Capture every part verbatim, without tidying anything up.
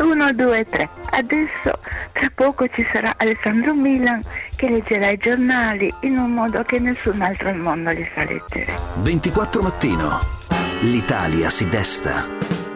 uno, due, tre. Adesso tra poco ci sarà Alessandro Milan che leggerà i giornali in un modo che nessun altro al mondo li sa leggere. ventiquattro mattino. L'Italia si desta.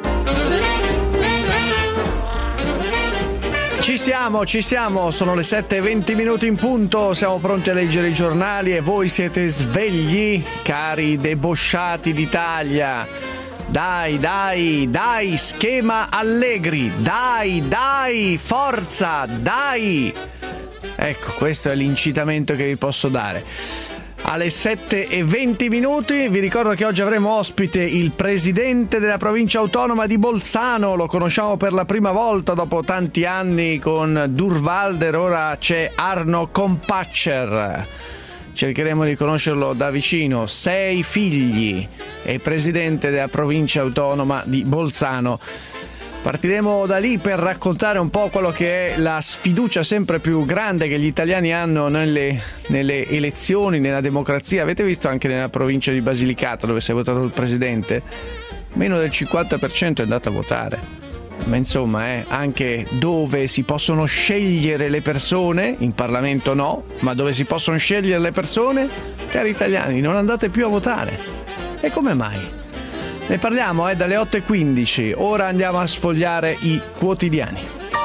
Ci siamo, ci siamo, sono le sette e venti minuti in punto, siamo pronti a leggere i giornali e voi siete svegli, cari debosciati d'Italia. Dai, dai, dai, schema Allegri, dai, dai, forza, dai. Ecco, questo è l'incitamento che vi posso dare. Alle sette e venti minuti vi ricordo che oggi avremo ospite il presidente della provincia autonoma di Bolzano. Lo conosciamo per la prima volta dopo tanti anni con Dürrwalder, ora c'è Arno Kompatscher. Cercheremo di conoscerlo da vicino. Sei figli e presidente della provincia autonoma di Bolzano. Partiremo da lì per raccontare un po' quello che è la sfiducia sempre più grande che gli italiani hanno nelle, nelle elezioni, nella democrazia. Avete visto anche nella provincia di Basilicata, dove si è votato il presidente? Meno del cinquanta per cento è andato a votare. Ma insomma, eh, anche dove si possono scegliere le persone, in Parlamento no, ma dove si possono scegliere le persone, cari italiani, non andate più a votare. E come mai? Ne parliamo eh, dalle otto e quindici, ora andiamo a sfogliare i quotidiani.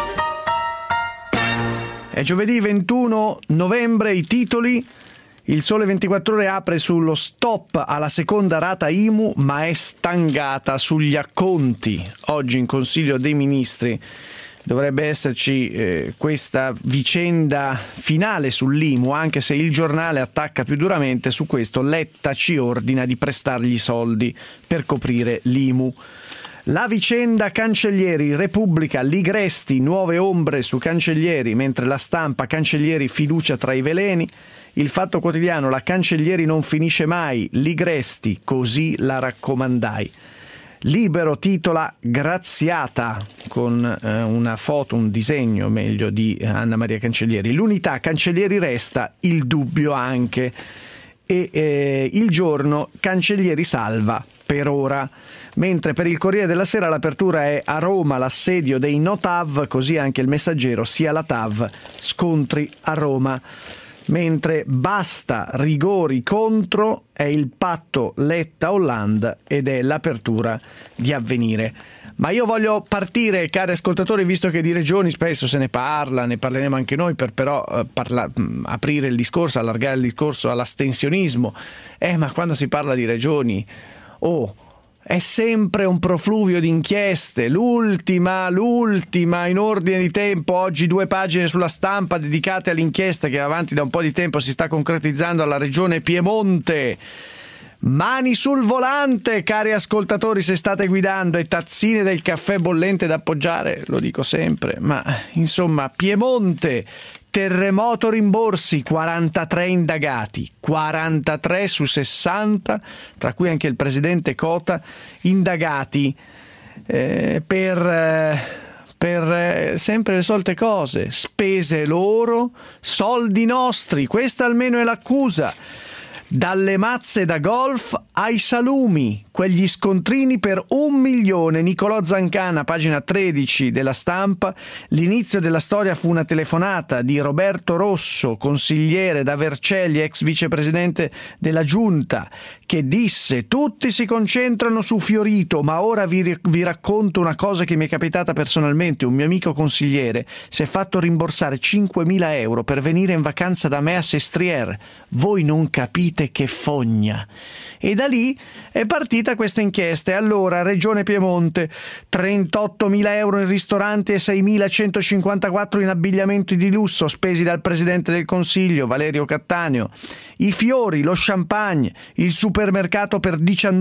È giovedì ventuno novembre, i titoli. Il Sole ventiquattro Ore apre sullo stop alla seconda rata I M U, ma è stangata sugli acconti. Oggi in Consiglio dei Ministri dovrebbe esserci eh, questa vicenda finale sull'I M U, anche se il giornale attacca più duramente su questo. Letta ci ordina di prestargli soldi per coprire l'I M U. La vicenda Cancellieri, Repubblica, Ligresti, nuove ombre su Cancellieri, mentre La Stampa, Cancellieri, fiducia tra i veleni. Il Fatto Quotidiano, la Cancellieri non finisce mai, Ligresti, così la raccomandai. Libero titola Graziata, con eh, una foto, un disegno meglio di Anna Maria Cancellieri. L'Unità, Cancellieri resta, il dubbio anche. E eh, Il Giorno, Cancellieri salva per ora. Mentre per il Corriere della Sera l'apertura è a Roma, l'assedio dei no T A V, così anche il Messaggero, sia la T A V, scontri a Roma. Mentre basta rigori contro è il patto Letta-Hollande ed è l'apertura di Avvenire. Ma io voglio partire, cari ascoltatori, visto che di regioni spesso se ne parla, ne parleremo anche noi, per però eh, parla, mh, aprire il discorso, allargare il discorso all'astensionismo. Eh, ma quando si parla di regioni, oh, è sempre un profluvio di inchieste. L'ultima, l'ultima in ordine di tempo, oggi due pagine sulla Stampa dedicate all'inchiesta che avanti da un po' di tempo si sta concretizzando alla regione Piemonte. Mani sul volante, cari ascoltatori, se state guidando, e tazzine del caffè bollente da appoggiare, lo dico sempre, ma insomma, Piemonte, terremoto rimborsi, quarantatré indagati, quarantatré su sessanta, tra cui anche il presidente Cota, indagati eh, per... Eh, per eh, sempre le solite cose, spese loro, soldi nostri, questa almeno è l'accusa. Dalle mazze da golf ai salumi, quegli scontrini per un milione. Nicolò Zancana, pagina tredici della Stampa. L'inizio della storia fu una telefonata di Roberto Rosso, consigliere da Vercelli, ex vicepresidente della Giunta, che disse: tutti si concentrano su Fiorito, ma ora vi, vi racconto una cosa che mi è capitata personalmente. Un mio amico consigliere si è fatto rimborsare cinquemila euro per venire in vacanza da me a Sestriere. Voi non capite che fogna. E da lì è partita questa inchiesta. E allora, Regione Piemonte, trentottomila euro in ristoranti e seimilacentocinquantaquattro in abbigliamenti di lusso spesi dal Presidente del Consiglio, Valerio Cattaneo. I fiori, lo champagne, il supermercato per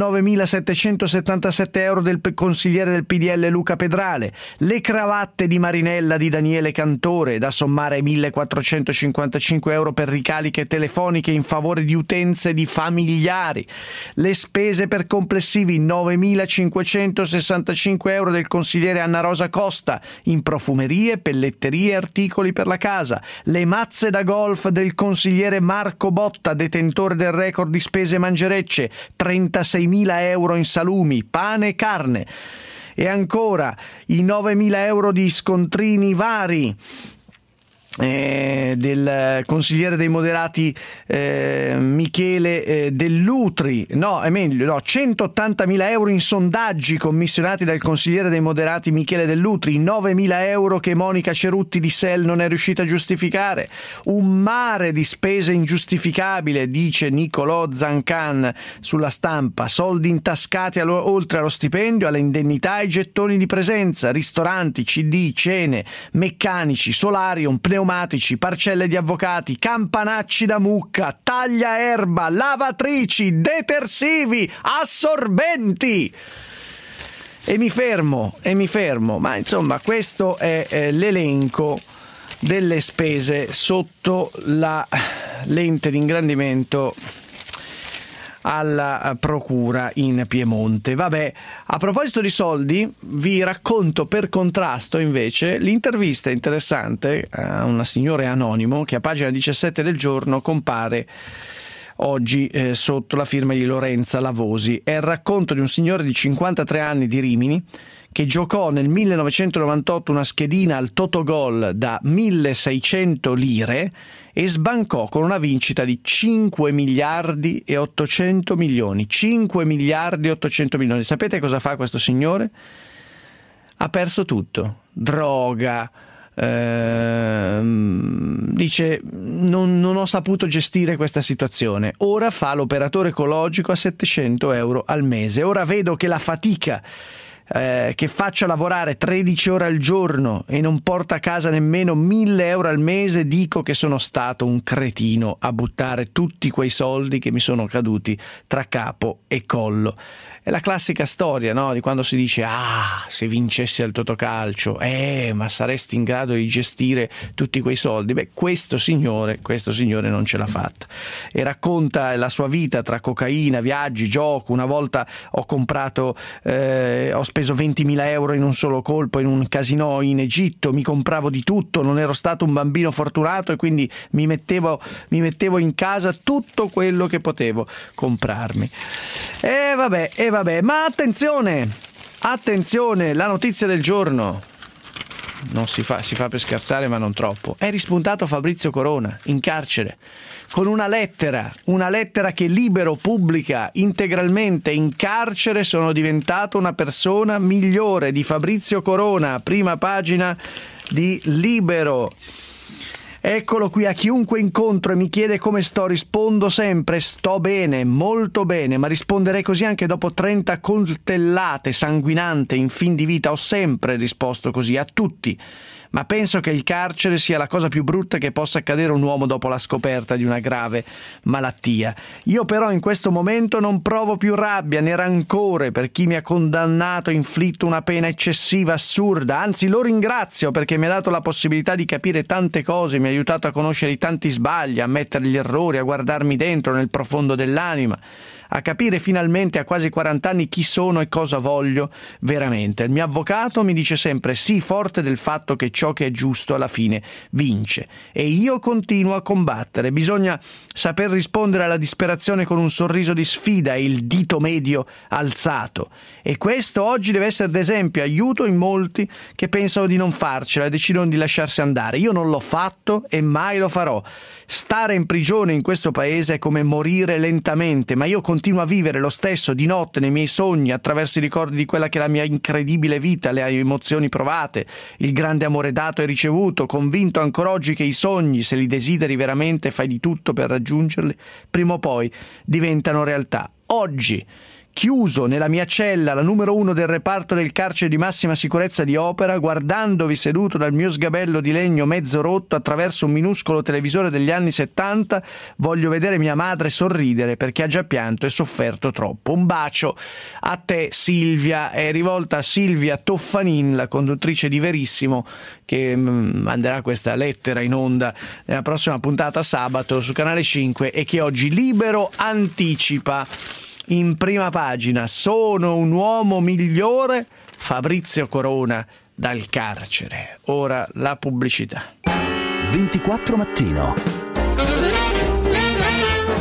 diciannovemilasettecentosettantasette euro del consigliere del P D L Luca Pedrale, le cravatte di Marinella di Daniele Cantore, da sommare ai millequattrocentocinquantacinque euro per ricaliche telefoniche in favore di utenze di familiari, le spese per complessivi novemilacinquecentosessantacinque euro del consigliere Anna Rosa Costa in profumerie, pelletterie e articoli per la casa, le mazze da golf del consigliere Marco Botta, detentore del record di spese mangerecce, trentaseimila euro in salumi, pane e carne. E ancora i novemila euro di scontrini vari Eh, del consigliere dei moderati eh, Michele eh, Dell'Utri, no è meglio no, centottantamila euro in sondaggi commissionati dal consigliere dei moderati Michele Dell'Utri, novemila euro che Monica Cerutti di S E L non è riuscita a giustificare, un mare di spese ingiustificabile, dice Nicolò Zancan sulla Stampa, soldi intascati allo, oltre allo stipendio, alle indennità e gettoni di presenza, ristoranti, C D, cene, meccanici, solarium, pneumatici, parcelle di avvocati, campanacci da mucca, tagliaerba, lavatrici, detersivi, assorbenti. E mi fermo, e mi fermo, ma insomma questo è eh, l'elenco delle spese sotto la lente di ingrandimento alla procura in Piemonte. Vabbè, a proposito di soldi, vi racconto per contrasto invece l'intervista interessante a una signora anonimo che a pagina diciassette del Giorno compare oggi eh, sotto la firma di Lorenza Lavosi. È il racconto di un signore di cinquantatré anni di Rimini che giocò nel millenovecentonovantotto una schedina al Totogol da milleseicento lire e sbancò con una vincita di cinque miliardi e ottocento milioni. cinque miliardi e ottocento milioni. Sapete cosa fa questo signore? Ha perso tutto. Droga. Ehm, dice non, non ho saputo gestire questa situazione. Ora fa l'operatore ecologico a settecento euro al mese. Ora vedo che la fatica Eh, che faccia lavorare tredici ore al giorno e non porta a casa nemmeno mille euro al mese, dico che sono stato un cretino a buttare tutti quei soldi che mi sono caduti tra capo e collo. È la classica storia, no? Di quando si dice ah, se vincessi al Totocalcio, eh, ma saresti in grado di gestire tutti quei soldi. Beh, questo signore, questo signore non ce l'ha fatta. E racconta la sua vita tra cocaina, viaggi, gioco. Una volta ho comprato, eh, ho speso ventimila euro in un solo colpo in un casinò in Egitto, mi compravo di tutto, non ero stato un bambino fortunato e quindi mi mettevo, mi mettevo in casa tutto quello che potevo comprarmi. E vabbè, e vabbè, ma attenzione, attenzione, la notizia del giorno. Non si fa, si fa per scherzare, ma non troppo. È rispuntato Fabrizio Corona in carcere con una lettera, una lettera che Libero pubblica integralmente. In carcere sono diventato una persona migliore, di Fabrizio Corona, prima pagina di Libero. Eccolo qui, a chiunque incontro e mi chiede come sto rispondo sempre sto bene, molto bene, ma risponderei così anche dopo trenta coltellate sanguinante in fin di vita. Ho sempre risposto così a tutti, ma penso che il carcere sia la cosa più brutta che possa accadere a un uomo dopo la scoperta di una grave malattia. Io però in questo momento non provo più rabbia né rancore per chi mi ha condannato e inflitto una pena eccessiva, assurda, anzi lo ringrazio perché mi ha dato la possibilità di capire tante cose, mi ha aiutato a conoscere i tanti sbagli, a ammettere gli errori, a guardarmi dentro nel profondo dell'anima, a capire finalmente a quasi quaranta anni chi sono e cosa voglio veramente. Il mio avvocato mi dice sempre sii forte del fatto che ciò che è giusto alla fine vince, e io continuo a combattere. Bisogna saper rispondere alla disperazione con un sorriso di sfida e il dito medio alzato, e questo oggi deve essere d'esempio, aiuto in molti che pensano di non farcela e decidono di lasciarsi andare. Io non l'ho fatto e mai lo farò. Stare in prigione in questo paese è come morire lentamente, ma io continuo a vivere lo stesso di notte nei miei sogni, attraverso i ricordi di quella che è la mia incredibile vita, le emozioni provate, il grande amore dato e ricevuto, convinto ancora oggi che i sogni, se li desideri veramente e fai di tutto per raggiungerli, prima o poi diventano realtà. Oggi, chiuso nella mia cella, la numero uno del reparto del carcere di massima sicurezza di Opera, guardandovi seduto dal mio sgabello di legno mezzo rotto attraverso un minuscolo televisore degli anni settanta, voglio vedere mia madre sorridere perché ha già pianto e sofferto troppo. Un bacio a te, Silvia. È rivolta a Silvia Toffanin, la conduttrice di Verissimo, che manderà questa lettera in onda nella prossima puntata sabato su Canale cinque e che oggi Libero anticipa in prima pagina. Sono un uomo migliore, Fabrizio Corona dal carcere. Ora la pubblicità. ventiquattro Mattino.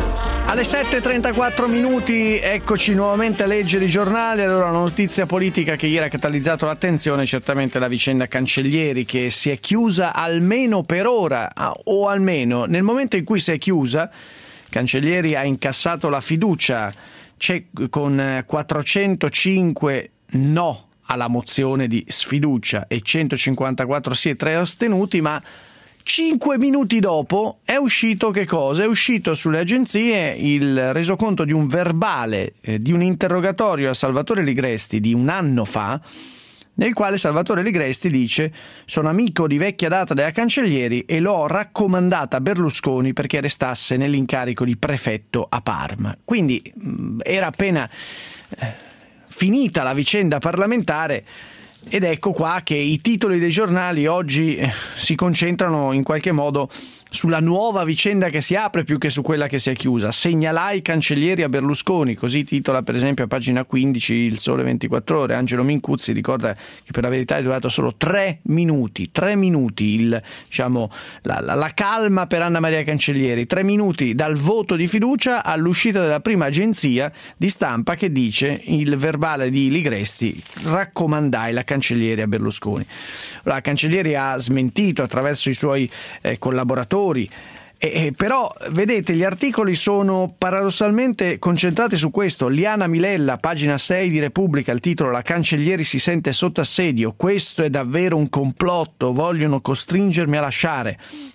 Alle sette e trentaquattro minuti, eccoci nuovamente a leggere i giornali. Allora, una notizia politica che ieri ha catalizzato l'attenzione è certamente la vicenda Cancellieri, che si è chiusa almeno per ora, o almeno nel momento in cui si è chiusa, Cancellieri ha incassato la fiducia, c'è con quattrocentocinque no alla mozione di sfiducia e centocinquantaquattro sì e tre astenuti, ma Cinque minuti dopo è uscito che cosa? È uscito sulle agenzie il resoconto di un verbale eh, di un interrogatorio a Salvatore Ligresti di un anno fa, nel quale Salvatore Ligresti dice: sono amico di vecchia data della Cancellieri e l'ho raccomandata a Berlusconi perché restasse nell'incarico di prefetto a Parma. Quindi mh, era appena eh, finita la vicenda parlamentare. Ed ecco qua che i titoli dei giornali oggi si concentrano in qualche modo sulla nuova vicenda che si apre più che su quella che si è chiusa. Segnalai Cancellieri a Berlusconi, così titola per esempio a pagina quindici il Sole ventiquattro Ore. Angelo Mincuzzi ricorda che per la verità è durato solo tre minuti, tre minuti il, diciamo, la, la, la calma per Anna Maria Cancellieri, tre minuti dal voto di fiducia all'uscita della prima agenzia di stampa che dice il verbale di Ligresti: raccomandai la Cancellieri a Berlusconi. La Cancellieri ha smentito attraverso i suoi eh, collaboratori. E, e, però vedete, gli articoli sono paradossalmente concentrati su questo. Liana Milella, pagina sei di Repubblica, il titolo: la Cancellieri si sente sotto assedio, questo è davvero un complotto, vogliono costringermi a lasciare.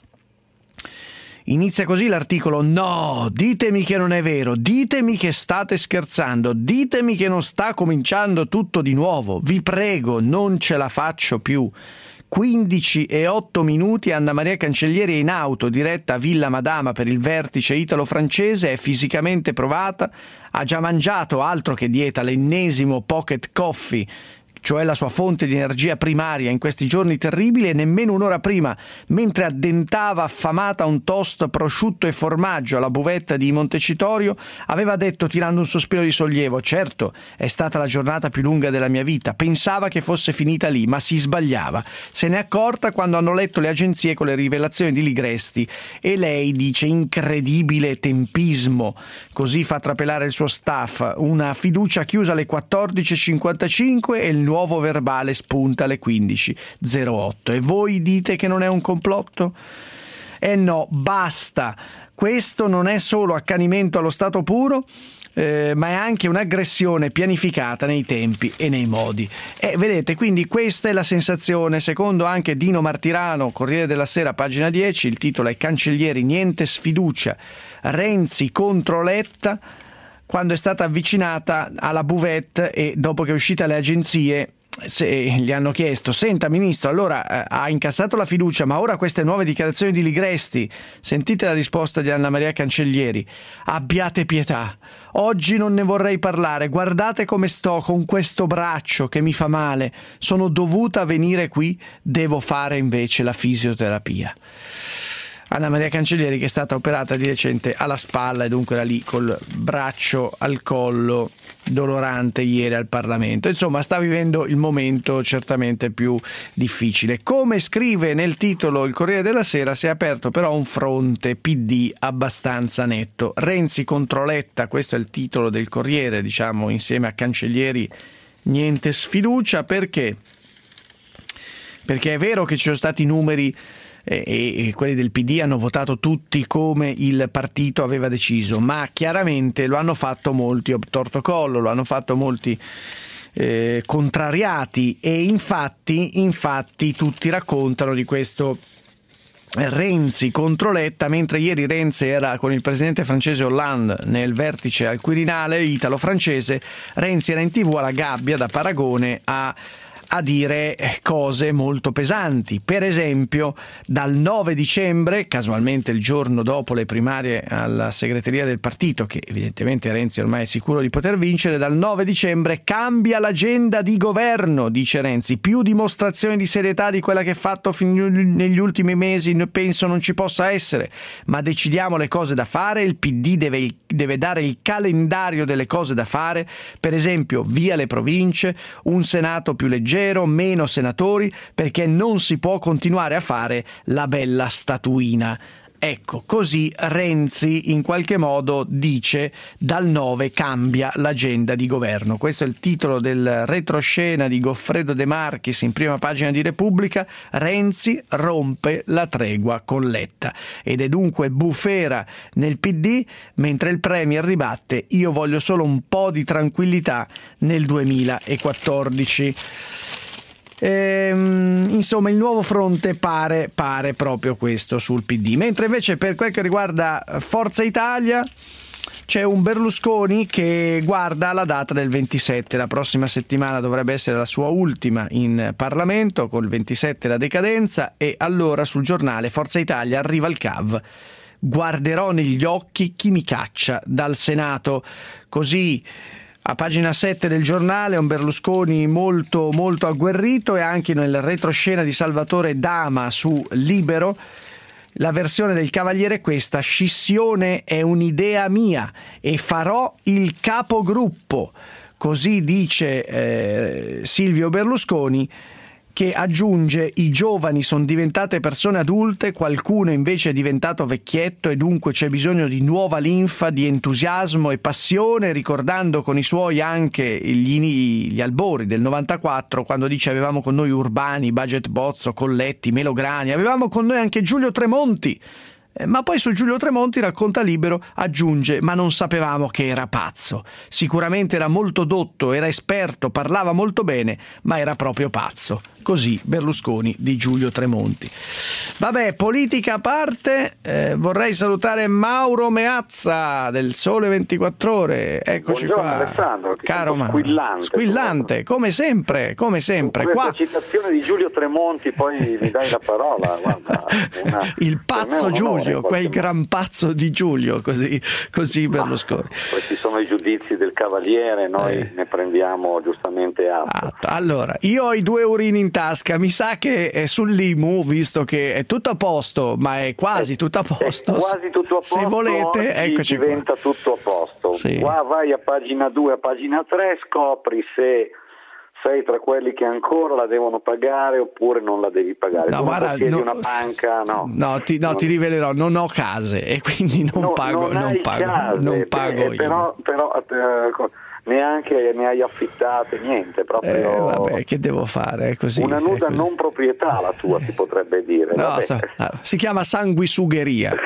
Inizia così l'articolo: no, ditemi che non è vero, ditemi che state scherzando, ditemi che non sta cominciando tutto di nuovo, vi prego, non ce la faccio più. quindici e otto minuti, Anna Maria Cancellieri è in auto diretta a Villa Madama per il vertice italo-francese, è fisicamente provata, ha già mangiato, altro che dieta, l'ennesimo pocket coffee, cioè la sua fonte di energia primaria in questi giorni terribili, e nemmeno un'ora prima, mentre addentava affamata un toast prosciutto e formaggio alla buvetta di Montecitorio, aveva detto, tirando un sospiro di sollievo: certo, è stata la giornata più lunga della mia vita, pensava che fosse finita lì, ma si sbagliava. Se n'è accorta quando hanno letto le agenzie con le rivelazioni di Ligresti, e lei dice: incredibile tempismo, così fa trapelare il suo staff, una fiducia chiusa alle quattordici e cinquantacinque e il nuovo verbale spunta alle quindici e zero otto. E voi dite che non è un complotto? Eh no, basta. Questo non è solo accanimento allo stato puro, eh, ma è anche un'aggressione pianificata nei tempi e nei modi. E vedete, quindi questa è la sensazione, secondo anche Dino Martirano, Corriere della Sera, pagina dieci, il titolo è: Cancellieri, niente sfiducia, Renzi contro Letta, quando è stata avvicinata alla buvette e dopo che è uscita alle agenzie se gli hanno chiesto: senta ministro, allora eh, ha incassato la fiducia, ma ora queste nuove dichiarazioni di Ligresti, sentite la risposta di Anna Maria Cancellieri: abbiate pietà, oggi non ne vorrei parlare, guardate come sto con questo braccio che mi fa male, sono dovuta venire qui, devo fare invece la fisioterapia. Anna Maria Cancellieri, che è stata operata di recente alla spalla e dunque era lì col braccio al collo, dolorante, ieri al Parlamento. Insomma, sta vivendo il momento certamente più difficile. Come scrive nel titolo il Corriere della Sera, si è aperto però un fronte P D abbastanza netto. Renzi contro Letta, questo è il titolo del Corriere, diciamo, insieme a Cancellieri niente sfiducia. Perché? Perché è vero che ci sono stati numeri e quelli del P D hanno votato tutti come il partito aveva deciso, ma chiaramente lo hanno fatto molti obtorto collo, lo hanno fatto molti eh, contrariati, e infatti, infatti tutti raccontano di questo Renzi contro Letta, mentre ieri Renzi era con il presidente francese Hollande nel vertice al Quirinale italo-francese, Renzi era in tv alla gabbia da Paragone a a dire cose molto pesanti. Per esempio, dal nove dicembre, casualmente il giorno dopo le primarie alla segreteria del partito, che evidentemente Renzi ormai è sicuro di poter vincere, dal nove dicembre cambia l'agenda di governo, dice Renzi, più dimostrazioni di serietà di quella che ha fatto fin negli ultimi mesi penso non ci possa essere, ma decidiamo le cose da fare, il P D deve, deve dare il calendario delle cose da fare, per esempio via le province, un Senato più leggero, meno senatori, perché non si può continuare a fare la bella statuina. Ecco, così Renzi in qualche modo dice dal nove cambia l'agenda di governo. Questo è il titolo del retroscena di Goffredo De Marchis in prima pagina di Repubblica. Renzi rompe la tregua con Letta ed è dunque bufera nel P D, mentre il Premier ribatte: io voglio solo un po' di tranquillità nel duemilaquattordici. Ehm, insomma, il nuovo fronte pare, pare proprio questo sul P D. Mentre invece per quel che riguarda Forza Italia c'è un Berlusconi che guarda la data del ventisette. La prossima settimana dovrebbe essere la sua ultima in Parlamento, col ventisette la decadenza, e allora sul giornale Forza Italia arriva il C A V. Guarderò negli occhi chi mi caccia dal Senato. Così a pagina sette del giornale un Berlusconi molto molto agguerrito, e anche nel retroscena di Salvatore Dama su Libero la versione del Cavaliere è questa: scissione è un'idea mia e farò il capogruppo. Così dice eh, Silvio Berlusconi, che aggiunge: i giovani sono diventate persone adulte, qualcuno invece è diventato vecchietto e dunque c'è bisogno di nuova linfa, di entusiasmo e passione, ricordando con i suoi anche gli, gli albori del novantaquattro, quando dice: avevamo con noi Urbani, Baget Bozzo, Colletti, Melograni, avevamo con noi anche Giulio Tremonti. Ma poi su Giulio Tremonti, racconta Libero, aggiunge: ma non sapevamo che era pazzo. Sicuramente era molto dotto, era esperto, parlava molto bene, ma era proprio pazzo. Così Berlusconi di Giulio Tremonti. Vabbè, politica a parte, eh, vorrei salutare Mauro Meazza del Sole ventiquattro Ore. Eccoci Buongiorno, qua. Alessandro, Caro Mauro. Squillante. Squillante, come sempre, come sempre. Questa Qua citazione di Giulio Tremonti, poi mi dai la parola. Guarda, una, il pazzo Giulio, quel modo. gran pazzo di Giulio, così, così Berlusconi. Questi sono i giudizi del Cavaliere, noi eh. ne prendiamo giustamente atto. Allora, io ho i due urini in tasca, mi sa che è sull'I M U, visto che è tutto a posto, ma è quasi è, tutto a posto. È quasi tutto a posto. Se volete, eccoci diventa qua. tutto a posto. Sì. Qua vai a pagina due, a pagina tre, scopri se sei tra quelli che ancora la devono pagare oppure non la devi pagare. No, tu guarda, non chiedi no, una banca, no. No, ti, no, non, ti rivelerò, non ho case e quindi non no, pago, non, non pago, case, non pago eh, io. Però, però eh, neanche ne hai affittate, niente, proprio. Eh, vabbè, che devo fare? È così. Una nuda è così. Non proprietà la tua, si potrebbe dire. No, so, si chiama sanguisugheria.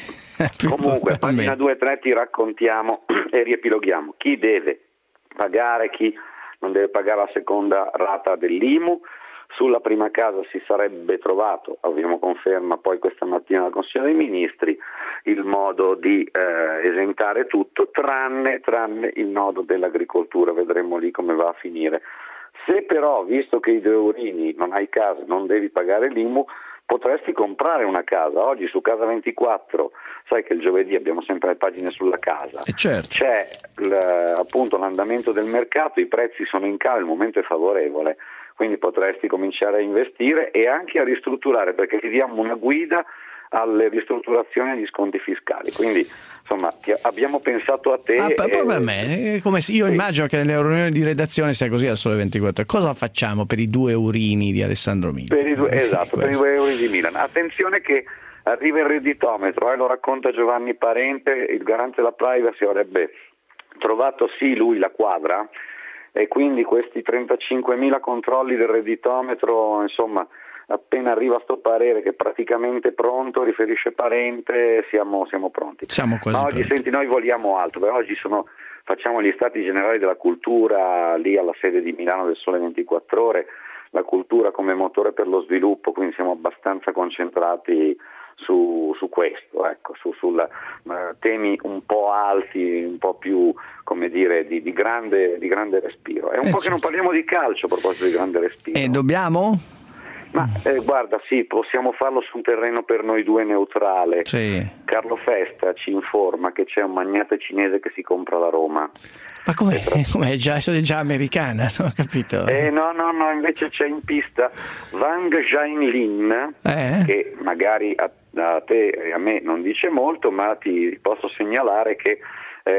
Comunque, pagina due e tre ti raccontiamo e riepiloghiamo chi deve pagare, chi non deve pagare la seconda rata dell'I M U. Sulla prima casa si sarebbe trovato, abbiamo conferma poi questa mattina al Consiglio dei Ministri, il modo di eh, esentare tutto, tranne, tranne il nodo dell'agricoltura, vedremo lì come va a finire. Se però, visto che i due urini non hai casa, non devi pagare l'I M U, potresti comprare una casa. Oggi su Casa ventiquattro, sai che il giovedì abbiamo sempre le pagine sulla casa, eh certo. C'è l, appunto l'andamento del mercato, i prezzi sono in calo, il momento è favorevole, quindi potresti cominciare a investire e anche a ristrutturare, perché ti diamo una guida alle ristrutturazioni e agli sconti fiscali. Quindi insomma ti, abbiamo pensato a te. Ah, proprio e, a me, come se, io sì. Immagino che nelle riunioni di redazione sia così al Sole ventiquattro. Cosa facciamo per i due eurini di Alessandro Milan? Per i due, esatto, per i due euro di Milan. Attenzione che arriva il redditometro, eh, lo racconta Giovanni Parente, il garante della privacy avrebbe trovato sì lui la quadra, e quindi questi trentacinquemila controlli del redditometro, insomma, appena arriva sto parere che è praticamente pronto, riferisce Parente, siamo, siamo pronti. Siamo quasi Ma oggi pronti. Senti, noi vogliamo altro, perché oggi sono, facciamo gli stati generali della cultura lì alla sede di Milano del Sole ventiquattro Ore, la cultura come motore per lo sviluppo, quindi siamo abbastanza concentrati su, su questo, ecco, su sul, uh, temi un po' alti, un po' più, come dire, di, di, grande, di grande respiro. È un eh, po' certo. che non parliamo di calcio a proposito di grande respiro. E dobbiamo? Ma eh, guarda, sì, possiamo farlo su un terreno per noi due neutrale. Sì. Carlo Festa ci informa che c'è un magnate cinese che si compra la Roma. Ma com'è? Com'è già, è già americana, non ho capito. Eh, no, no, no, invece c'è in pista Wang Jianlin, eh? che magari a, a te e a me non dice molto, ma ti posso segnalare che è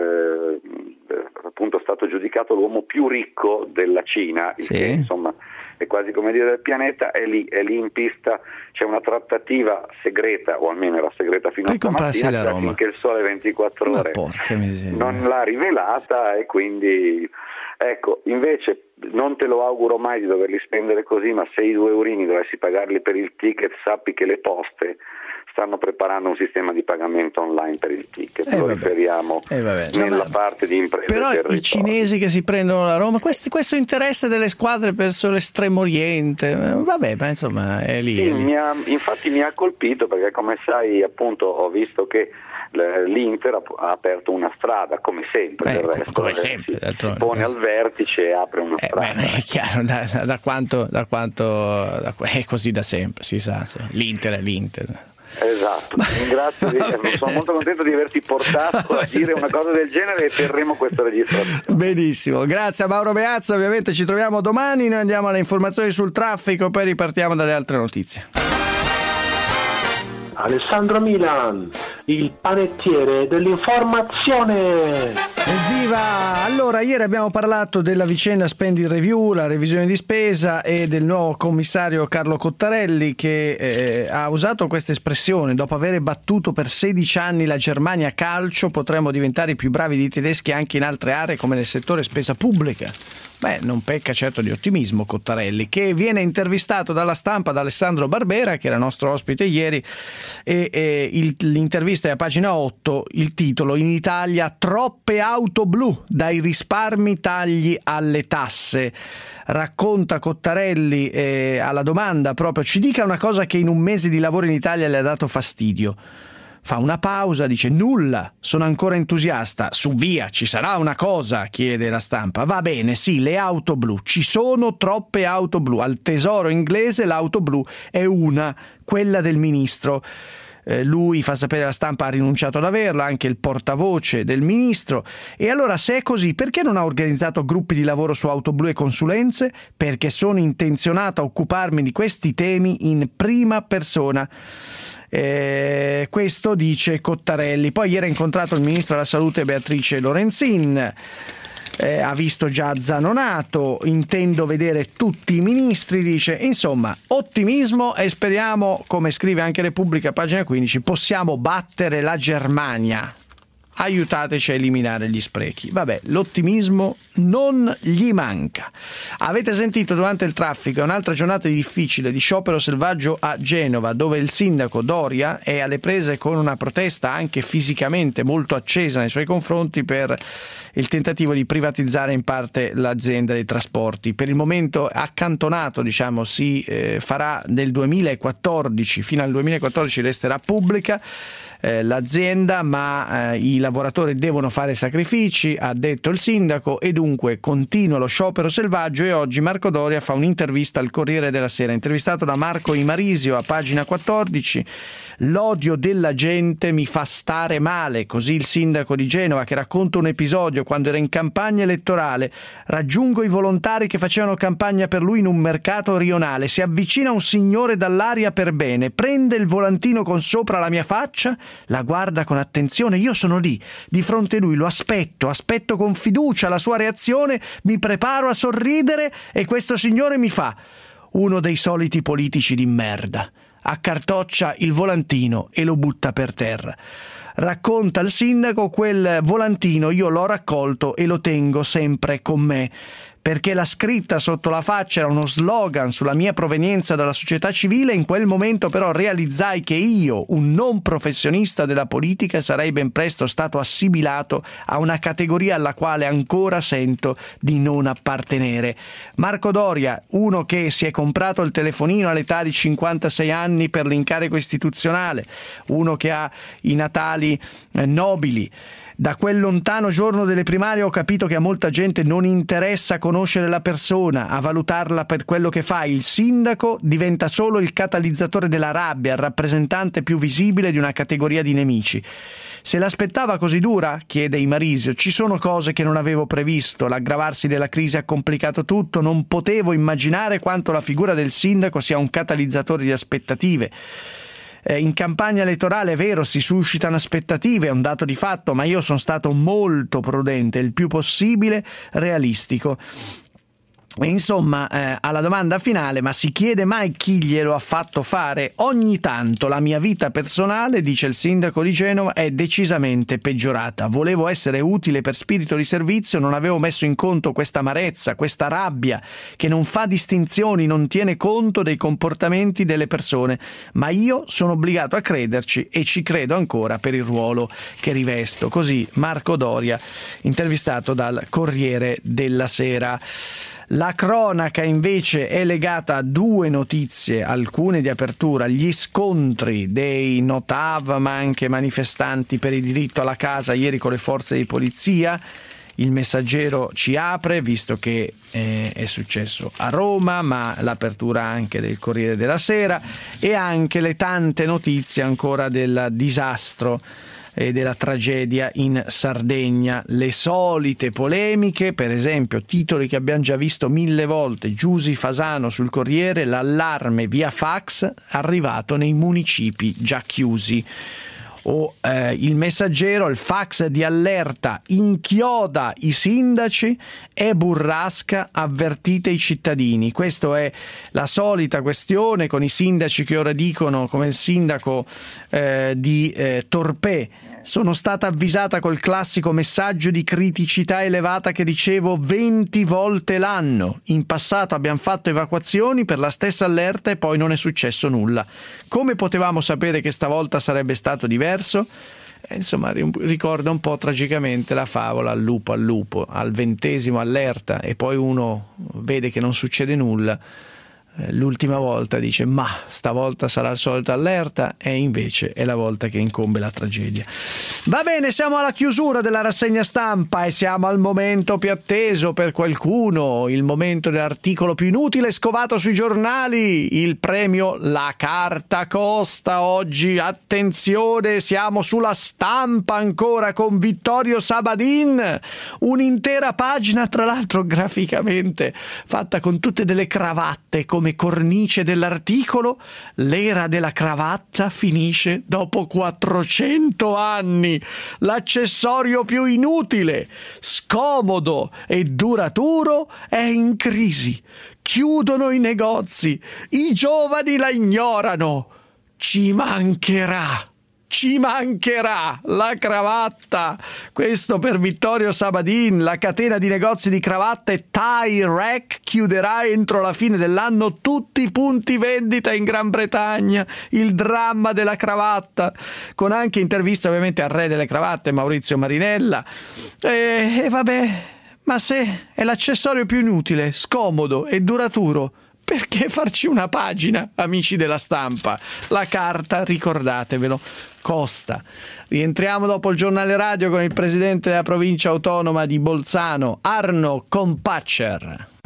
eh, appunto stato giudicato l'uomo più ricco della Cina, il sì. che insomma è quasi come dire del pianeta, è lì, è lì in pista, c'è una trattativa segreta, o almeno era segreta fino a stamattina, finché il Sole ventiquattro Ore non l'ha rivelata, e quindi ecco, invece non te lo auguro mai di doverli spendere così, ma se i due eurini dovessi pagarli per il ticket, sappi che le poste stanno preparando un sistema di pagamento online per il ticket, eh lo vabbè. riferiamo eh nella no, parte di imprese. Però i cinesi che si prendono la Roma, questo, questo interesse delle squadre verso l'estremo oriente, vabbè, ma insomma è lì. Sì, è lì. Mi ha, infatti mi ha colpito, perché come sai appunto ho visto che l'Inter ha aperto una strada, come sempre, eh, del resto, come sempre si, si pone al vertice e apre una eh, strada. Beh, è chiaro, da, da quanto, da quanto da, è così da sempre, si sa, sì. L'Inter è l'Inter. Esatto, ringrazio di, sono molto contento di averti portato a dire una cosa del genere, e terremo questa registrazione. Benissimo, grazie a Mauro Meazza, ovviamente ci troviamo domani, noi andiamo alle informazioni sul traffico, poi ripartiamo dalle altre notizie. Alessandro Milan, il panettiere dell'informazione. Evviva! Allora, ieri abbiamo parlato della vicenda Spending Review, la revisione di spesa, e del nuovo commissario Carlo Cottarelli, che eh, ha usato questa espressione: dopo aver battuto per sedici anni la Germania a calcio, potremmo diventare i più bravi dei tedeschi anche in altre aree come nel settore spesa pubblica. Beh, non pecca certo di ottimismo Cottarelli, che viene intervistato dalla Stampa da Alessandro Barbera, che era nostro ospite ieri, e, e il, l'intervista è a pagina otto, il titolo: in Italia troppe auto blu, dai risparmi tagli alle tasse. Racconta Cottarelli eh, alla domanda proprio: ci dica una cosa che in un mese di lavoro in Italia le ha dato fastidio. Fa una pausa, dice: nulla, sono ancora entusiasta. Su, via, ci sarà una cosa, chiede la Stampa. Va bene, sì, le auto blu, ci sono troppe auto blu. Al Tesoro inglese l'auto blu è una, quella del ministro. Eh, lui, fa sapere alla Stampa, ha rinunciato ad averla, anche il portavoce del ministro. E allora, se è così, perché non ha organizzato gruppi di lavoro su auto blu e consulenze? Perché sono intenzionato a occuparmi di questi temi in prima persona. Eh, questo dice Cottarelli. Poi ieri ha incontrato il ministro della salute Beatrice Lorenzin, eh, ha visto già Zanonato, intendo vedere tutti i ministri, dice. Insomma, ottimismo, e speriamo, come scrive anche Repubblica, pagina quindici, possiamo battere la Germania. Aiutateci a eliminare gli sprechi. Vabbè, l'ottimismo non gli manca. Avete sentito durante il traffico, è un'altra giornata difficile di sciopero selvaggio a Genova, dove il sindaco Doria è alle prese con una protesta anche fisicamente molto accesa nei suoi confronti per il tentativo di privatizzare in parte l'azienda dei trasporti. Per il momento accantonato, diciamo, si eh, farà nel duemilaquattordici, fino al duemilaquattordici resterà pubblica eh, l'azienda, ma eh, i lavoratori devono fare sacrifici, ha detto il sindaco, e dunque continua lo sciopero selvaggio. E oggi Marco Doria fa un'intervista al Corriere della Sera, intervistato da Marco Imarisio a pagina quattordici. L'odio della gente mi fa stare male, così il sindaco di Genova, che racconta un episodio quando era in campagna elettorale. Raggiungo i volontari che facevano campagna per lui in un mercato rionale, si avvicina un signore dall'aria per bene, prende il volantino con sopra la mia faccia, la guarda con attenzione, io sono lì di fronte a lui, lo aspetto, aspetto con fiducia la sua reazione, mi preparo a sorridere e questo signore mi fa: uno dei soliti politici di merda. Accartoccia il volantino e lo butta per terra. Racconta il sindaco: quel volantino io l'ho raccolto e lo tengo sempre con me, perché la scritta sotto la faccia era uno slogan sulla mia provenienza dalla società civile. In quel momento però realizzai che io, un non professionista della politica, sarei ben presto stato assimilato a una categoria alla quale ancora sento di non appartenere. Marco Doria, uno che si è comprato il telefonino all'età di cinquantasei anni per l'incarico istituzionale, uno che ha i natali eh, nobili. Da quel lontano giorno delle primarie ho capito che a molta gente non interessa conoscere la persona, a valutarla per quello che fa. Il sindaco diventa solo il catalizzatore della rabbia, il rappresentante più visibile di una categoria di nemici. Se l'aspettava così dura? Chiede Imarisio. Ci sono cose che non avevo previsto. L'aggravarsi della crisi ha complicato tutto. Non potevo immaginare quanto la figura del sindaco sia un catalizzatore di aspettative. In campagna elettorale, è vero, si suscitano aspettative, è un dato di fatto, ma io sono stato molto prudente, il più possibile realistico. E insomma, eh, alla domanda finale, ma si chiede mai chi glielo ha fatto fare? Ogni tanto la mia vita personale, dice il sindaco di Genova, è decisamente peggiorata. Volevo essere utile per spirito di servizio, non avevo messo in conto questa amarezza, questa rabbia che non fa distinzioni, non tiene conto dei comportamenti delle persone, ma io sono obbligato a crederci e ci credo ancora per il ruolo che rivesto. Così Marco Doria, intervistato dal Corriere della Sera. La cronaca invece è legata a due notizie, alcune di apertura: gli scontri dei no T A V ma anche manifestanti per il diritto alla casa ieri con le forze di polizia. Il Messaggero ci apre, visto che eh, è successo a Roma, ma l'apertura anche del Corriere della Sera e anche le tante notizie ancora del disastro e della tragedia in Sardegna, le solite polemiche, per esempio titoli che abbiamo già visto mille volte: Giusy Fasano sul Corriere, l'allarme via fax arrivato nei municipi già chiusi. O eh, il Messaggero, il fax di allerta inchioda i sindaci, è burrasca, avvertite i cittadini. Questa è la solita questione con i sindaci che ora dicono, come il sindaco eh, di eh, Torpè: sono stata avvisata col classico messaggio di criticità elevata che ricevo venti volte l'anno. In passato abbiamo fatto evacuazioni per la stessa allerta e poi non è successo nulla. Come potevamo sapere che stavolta sarebbe stato diverso? Eh, insomma, ricorda un po' tragicamente la favola al lupo al lupo, al ventesimo allerta e poi uno vede che non succede nulla. L'ultima volta dice ma stavolta sarà il solito allerta, e invece è la volta che incombe la tragedia. Va bene, siamo alla chiusura della rassegna stampa e siamo al momento più atteso per qualcuno, il momento dell'articolo più inutile scovato sui giornali, il premio La Carta Costa. Oggi attenzione, siamo sulla Stampa ancora con Vittorio Sabadin, un'intera pagina tra l'altro graficamente fatta con tutte delle cravatte come cornice dell'articolo. L'era della cravatta finisce dopo quattrocento anni. L'accessorio più inutile, scomodo e duraturo è in crisi. Chiudono i negozi, i giovani la ignorano. Ci mancherà. Ci mancherà la cravatta. Questo per Vittorio Sabadin. La catena di negozi di cravatte Tie Rack chiuderà entro la fine dell'anno tutti i punti vendita in Gran Bretagna. Il dramma della cravatta, con anche interviste ovviamente al re delle cravatte, Maurizio Marinella. E, e vabbè, ma se è l'accessorio più inutile, scomodo e duraturo, perché farci una pagina, amici della Stampa? La carta, ricordatevelo, costa. Rientriamo dopo il giornale radio con il presidente della provincia autonoma di Bolzano, Arno Kompatscher.